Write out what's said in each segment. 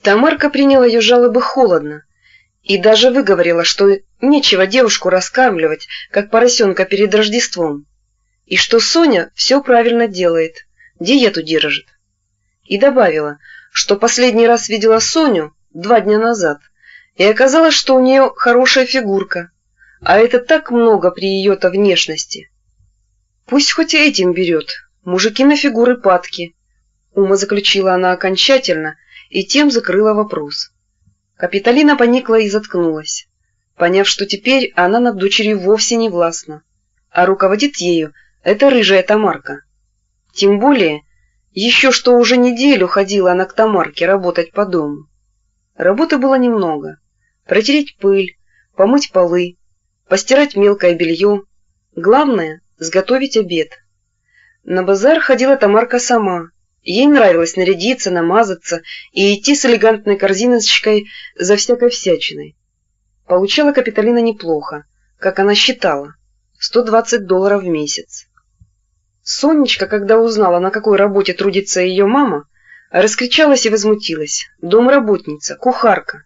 Тамарка приняла ее жалобы холодно и даже выговорила, что нечего девушку раскармливать, как поросенка перед Рождеством, и что Соня все правильно делает, диету держит. И добавила, что последний раз видела Соню 2 дня назад, и оказалось, что у нее хорошая фигурка, а это так много при ее-то внешности. Пусть хоть этим берет, мужики на фигуры падки, умозаключила она окончательно и тем закрыла вопрос. Капитолина поникла и заткнулась, поняв, что теперь она над дочерью вовсе не властна, а руководит ею эта рыжая Тамарка. Тем более, еще что уже неделю ходила она к Тамарке работать по дому. Работы было немного: протереть пыль, помыть полы, постирать мелкое белье, главное — сготовить обед. На базар ходила Тамарка сама. Ей нравилось нарядиться, намазаться и идти с элегантной корзиночкой за всякой всячиной. Получала Капитолина неплохо, как она считала, $120 в месяц. Сонечка, когда узнала, на какой работе трудится ее мама, раскричалась и возмутилась: домработница, кухарка.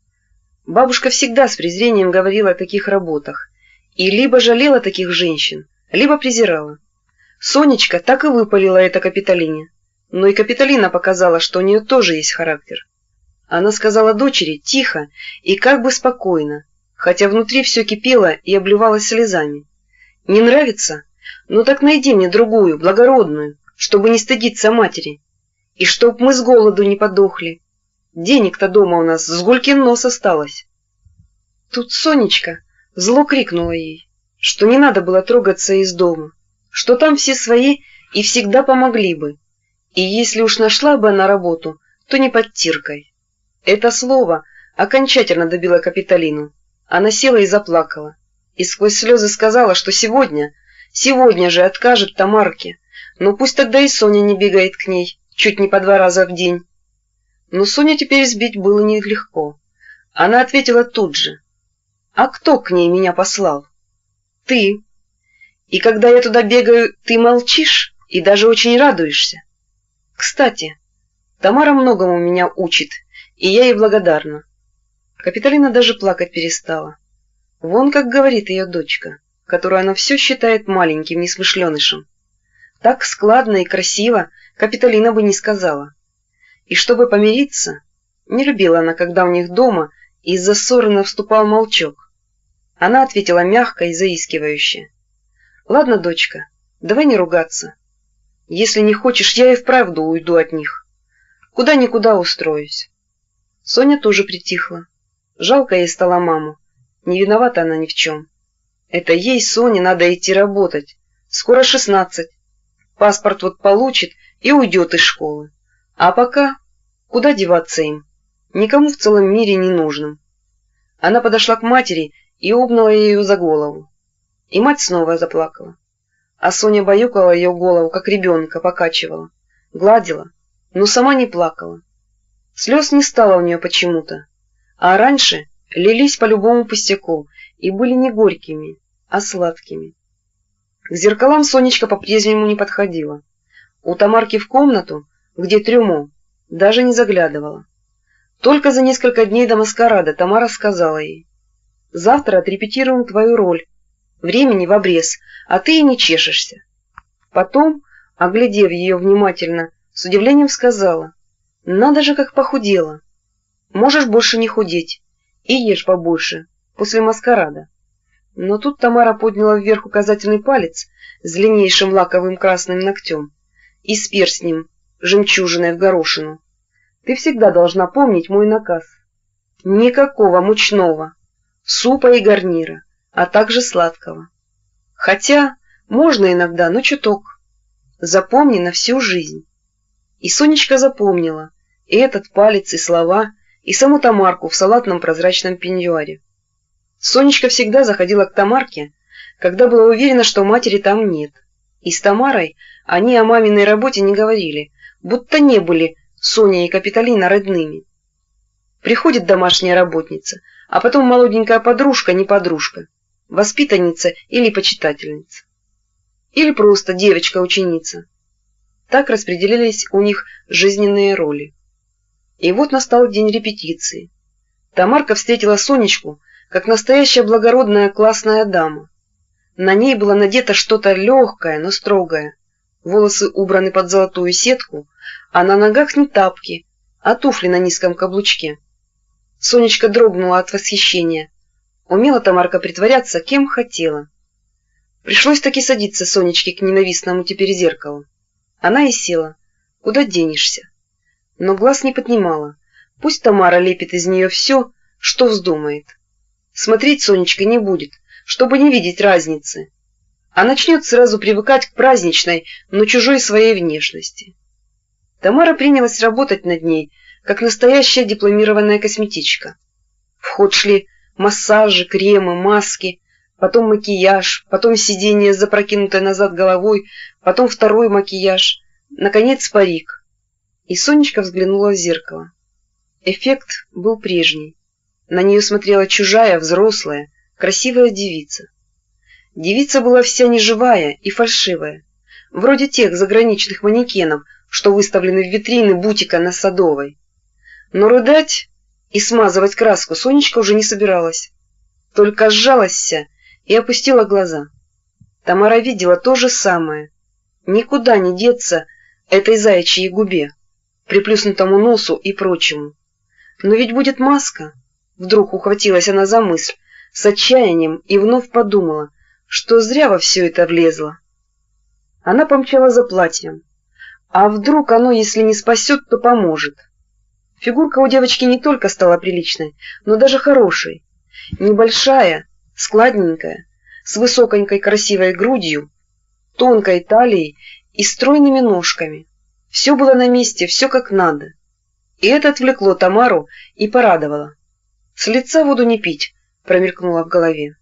Бабушка всегда с презрением говорила о таких работах и либо жалела таких женщин, либо презирала. Сонечка так и выпалила это Капитолине, но и Капитолина показала, что у нее тоже есть характер. Она сказала дочери тихо и как бы спокойно, хотя внутри все кипело и обливалось слезами: «Не нравится? Ну так найди мне другую, благородную, чтобы не стыдиться матери, и чтоб мы с голоду не подохли. Денег-то дома у нас с гулькин нос осталось». Тут Сонечка зло крикнула ей, что не надо было трогаться из дома, что там все свои и всегда помогли бы, и если уж нашла бы она работу, то не под тиркой. Это слово окончательно добило Капитолину. Она села и заплакала, и сквозь слезы сказала, что сегодня же откажет Тамарке, но пусть тогда и Соня не бегает к ней чуть не по 2 раза в день. Но Соню теперь сбить было нелегко. Она ответила тут же: «А кто к ней меня послал? Ты. И когда я туда бегаю, ты молчишь и даже очень радуешься. Кстати, Тамара многому меня учит, и я ей благодарна». Капитолина даже плакать перестала. Вон как говорит ее дочка, которую она все считает маленьким несмышленышем. Так складно и красиво Капитолина бы не сказала. И чтобы помириться, не любила она, когда у них дома из-за ссоры вступал молчок. Она ответила мягко и заискивающе: «Ладно, дочка, давай не ругаться. Если не хочешь, я и вправду уйду от них. Куда-никуда устроюсь». Соня тоже притихла. Жалко ей стало маму. Не виновата она ни в чем. Это ей, Соне, надо идти работать. Скоро 16. Паспорт вот получит и уйдет из школы. А пока куда деваться им? Никому в целом мире не нужным. Она подошла к матери и обняла ее за голову. И мать снова заплакала. А Соня баюкала ее голову, как ребенка, покачивала, гладила, но сама не плакала. Слез не стало у нее почему-то, а раньше лились по любому пустяку и были не горькими, а сладкими. К зеркалам Сонечка по-прежнему не подходила. У Тамарки в комнату, где трюмо, даже не заглядывала. Только за несколько дней до маскарада Тамара сказала ей: «Завтра отрепетируем твою роль. Времени в обрез, а ты и не чешешься». Потом, оглядев ее внимательно, с удивлением сказала: «Надо же, как похудела. Можешь больше не худеть и ешь побольше после маскарада». Но тут Тамара подняла вверх указательный палец с длиннейшим лаковым красным ногтем и с перстнем, жемчужиной в горошину. «Ты всегда должна помнить мой наказ. Никакого мучного, супа и гарнира, а также сладкого. Хотя можно иногда, но чуток. Запомни на всю жизнь». И Сонечка запомнила и этот палец, и слова, и саму Тамарку в салатном прозрачном пеньюаре. Сонечка всегда заходила к Тамарке, когда была уверена, что матери там нет. И с Тамарой они о маминой работе не говорили, будто не были Соня и Капитолина родными. Приходит домашняя работница, а потом молоденькая подружка, не подружка, воспитанница или почитательница. Или просто девочка-ученица. Так распределились у них жизненные роли. И вот настал день репетиции. Тамарка встретила Сонечку как настоящая благородная классная дама. На ней было надето что-то легкое, но строгое. Волосы убраны под золотую сетку, а на ногах не тапки, а туфли на низком каблучке. Сонечка дрогнула от восхищения. Умела Тамарка притворяться, кем хотела. Пришлось таки садиться Сонечке к ненавистному теперь зеркалу. Она и села. Куда денешься? Но глаз не поднимала. Пусть Тамара лепит из нее все, что вздумает. Смотреть Сонечка не будет, чтобы не видеть разницы. А начнет сразу привыкать к праздничной, но чужой своей внешности. Тамара принялась работать над ней, как настоящая дипломированная косметичка. В ход шли массажи, кремы, маски, потом макияж, потом сидение с запрокинутой назад головой, потом второй макияж, наконец парик. И Сонечка взглянула в зеркало. Эффект был прежний. На нее смотрела чужая, взрослая, красивая девица. Девица была вся неживая и фальшивая, вроде тех заграничных манекенов, что выставлены в витрины бутика на Садовой. Но рыдать и смазывать краску Сонечка уже не собиралась. Только сжалась вся и опустила глаза. Тамара видела то же самое. Никуда не деться этой заячьей губе, приплюснутому носу и прочему. Но ведь будет маска. Вдруг ухватилась она за мысль с отчаянием и вновь подумала, что зря во все это влезла. Она помчала за платьем. А вдруг оно, если не спасет, то поможет? Фигурка у девочки не только стала приличной, но даже хорошей. Небольшая, складненькая, с высоконькой красивой грудью, тонкой талией и стройными ножками. Все было на месте, все как надо. И это отвлекло Тамару и порадовало. «С лица воду не пить», — промелькнуло в голове.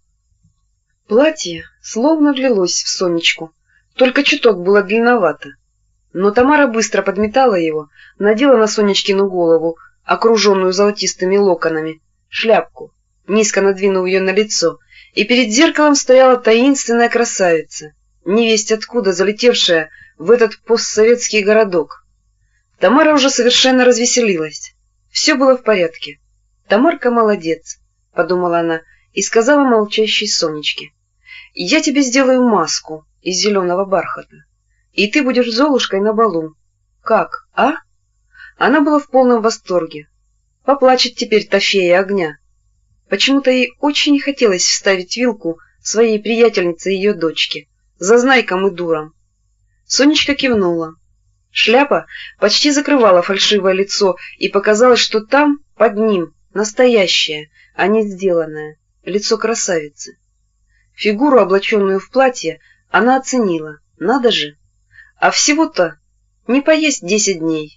Платье словно влилось в Сонечку, только чуток было длинновато. Но Тамара быстро подметала его, надела на Сонечкину голову, окруженную золотистыми локонами, шляпку, низко надвинув ее на лицо, и перед зеркалом стояла таинственная красавица, невесть откуда залетевшая в этот постсоветский городок. Тамара уже совершенно развеселилась. Все было в порядке. «Тамарка молодец», — подумала она и сказала молчащей Сонечке. «Я тебе сделаю маску из зеленого бархата, и ты будешь Золушкой на балу. Как, а?» Она была в полном восторге. Поплачет теперь та фея огня. Почему-то ей очень хотелось вставить вилку своей приятельнице и ее дочке, зазнайкам и дурам. Сонечка кивнула. Шляпа почти закрывала фальшивое лицо, и показалось, что там, под ним, настоящее, а не сделанное, лицо красавицы. Фигуру, облаченную в платье, она оценила. Надо же! А всего-то не поесть 10 дней.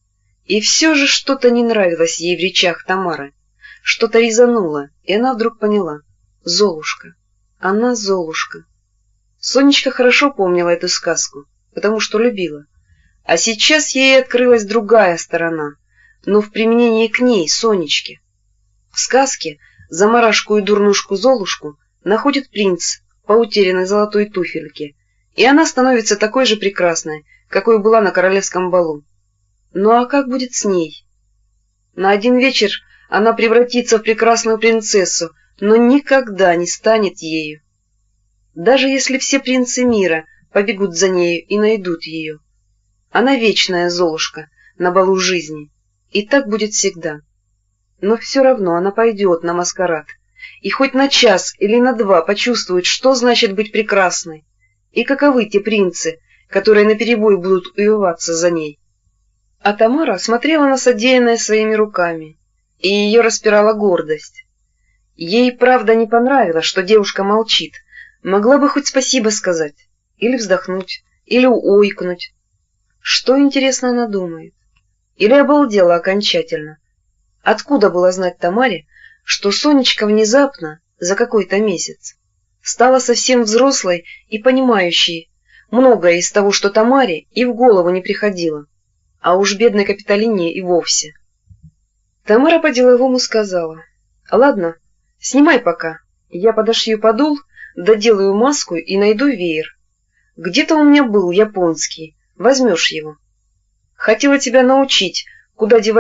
И все же что-то не нравилось ей в речах Тамары. Что-то резануло, и она вдруг поняла. Золушка. Она Золушка. Сонечка хорошо помнила эту сказку, потому что любила. А сейчас ей открылась другая сторона, но в применении к ней, Сонечке. В сказке замарашку и дурнушку Золушку находит принц по утерянной золотой туфельке, и она становится такой же прекрасной, какой была на королевском балу. Ну а как будет с ней? На один вечер она превратится в прекрасную принцессу, но никогда не станет ею. Даже если все принцы мира побегут за нею и найдут ее. Она вечная Золушка на балу жизни, и так будет всегда. Но все равно она пойдет на маскарад, и хоть на час или на 2 почувствует, что значит быть прекрасной, и каковы те принцы, которые наперебой будут увиваться за ней. А Тамара смотрела на содеянное своими руками, и ее распирала гордость. Ей, правда, не понравилось, что девушка молчит, могла бы хоть спасибо сказать, или вздохнуть, или ойкнуть. Что, интересно, она думает? Или обалдела окончательно? Откуда было знать Тамаре, что Сонечка внезапно, за какой-то месяц, стала совсем взрослой и понимающей многое из того, что Тамаре и в голову не приходило, а уж бедной Капитолине и вовсе. Тамара по-деловому сказала: «Ладно, снимай пока, я подошью подол, доделаю маску и найду веер. Где-то у меня был японский, возьмешь его. Хотела тебя научить, куда девать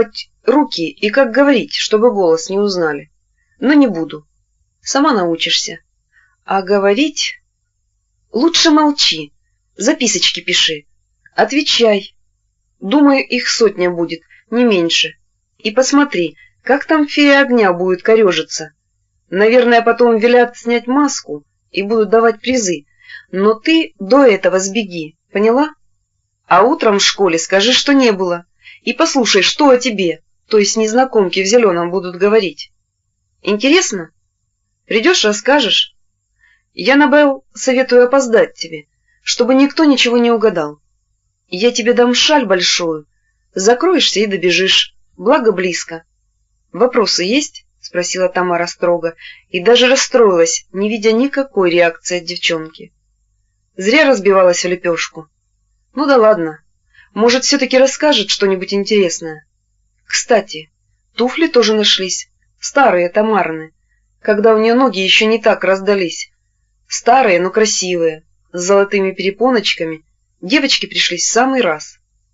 руки и как говорить, чтобы голос не узнали. Но не буду. Сама научишься. А говорить... Лучше молчи. Записочки пиши. Отвечай. Думаю, их 100 будет, не меньше. И посмотри, как там фея огня будет корежиться. Наверное, потом велят снять маску и будут давать призы. Но ты до этого сбеги, поняла? А утром в школе скажи, что не было. И послушай, что о тебе, то есть незнакомки в зеленом, будут говорить. Интересно? Придешь, расскажешь? Я, Набел, советую опоздать тебе, чтобы никто ничего не угадал. Я тебе дам шаль большую. Закроешься и добежишь. Благо близко. Вопросы есть? — спросила Тамара строго, и даже расстроилась, не видя никакой реакции от девчонки. Зря разбивалась в лепешку. Ну да ладно. Может, все-таки расскажет что-нибудь интересное. Кстати, туфли тоже нашлись. Старые Тамарины, когда у нее ноги еще не так раздались. Старые, но красивые, с золотыми перепоночками. Девочки пришлись в самый раз.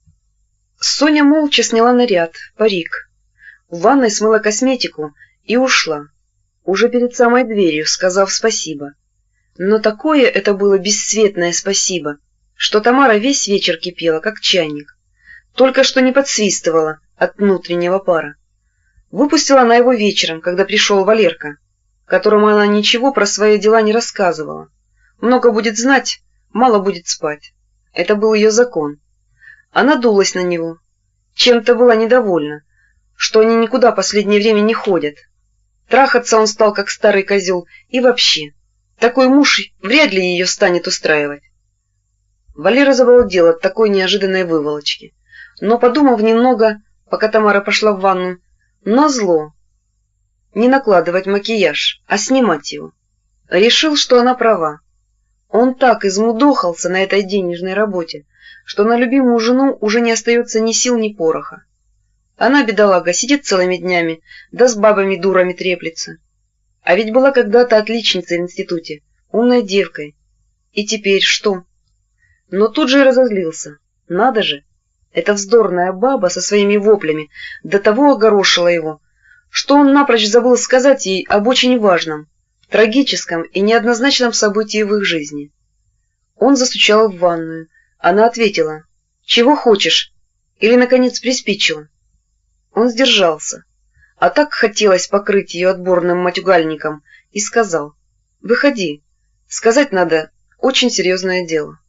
Соня молча сняла наряд, парик. В ванной смыла косметику и ушла, уже перед самой дверью, сказав спасибо. Но такое это было бесцветное спасибо, что Тамара весь вечер кипела, как чайник. Только что не подсвистывала от внутреннего пара. Выпустила она его вечером, когда пришел Валерка, которому она ничего про свои дела не рассказывала. Много будет знать, мало будет спать. Это был ее закон. Она дулась на него. Чем-то была недовольна, что они никуда последнее время не ходят. Трахаться он стал, как старый козел, и вообще, такой муж вряд ли ее станет устраивать. Валера забалдел от такой неожиданной выволочки, но, подумав немного, пока Тамара пошла в ванну, назло не накладывать макияж, а снимать его, решил, что она права. Он так измудохался на этой денежной работе, что на любимую жену уже не остается ни сил, ни пороха. Она, бедолага, сидит целыми днями, да с бабами-дурами треплется. А ведь была когда-то отличницей в институте, умной девкой. И теперь что? Но тут же и разозлился. Надо же! Эта вздорная баба со своими воплями до того огорошила его, что он напрочь забыл сказать ей об очень важном, трагическом и неоднозначном событии в их жизни. Он застучал в ванную. Она ответила: «Чего хочешь?» Или, наконец, приспичило. Он сдержался, а так хотелось покрыть ее отборным матюгальником, и сказал: «Выходи, сказать надо, очень серьезное дело».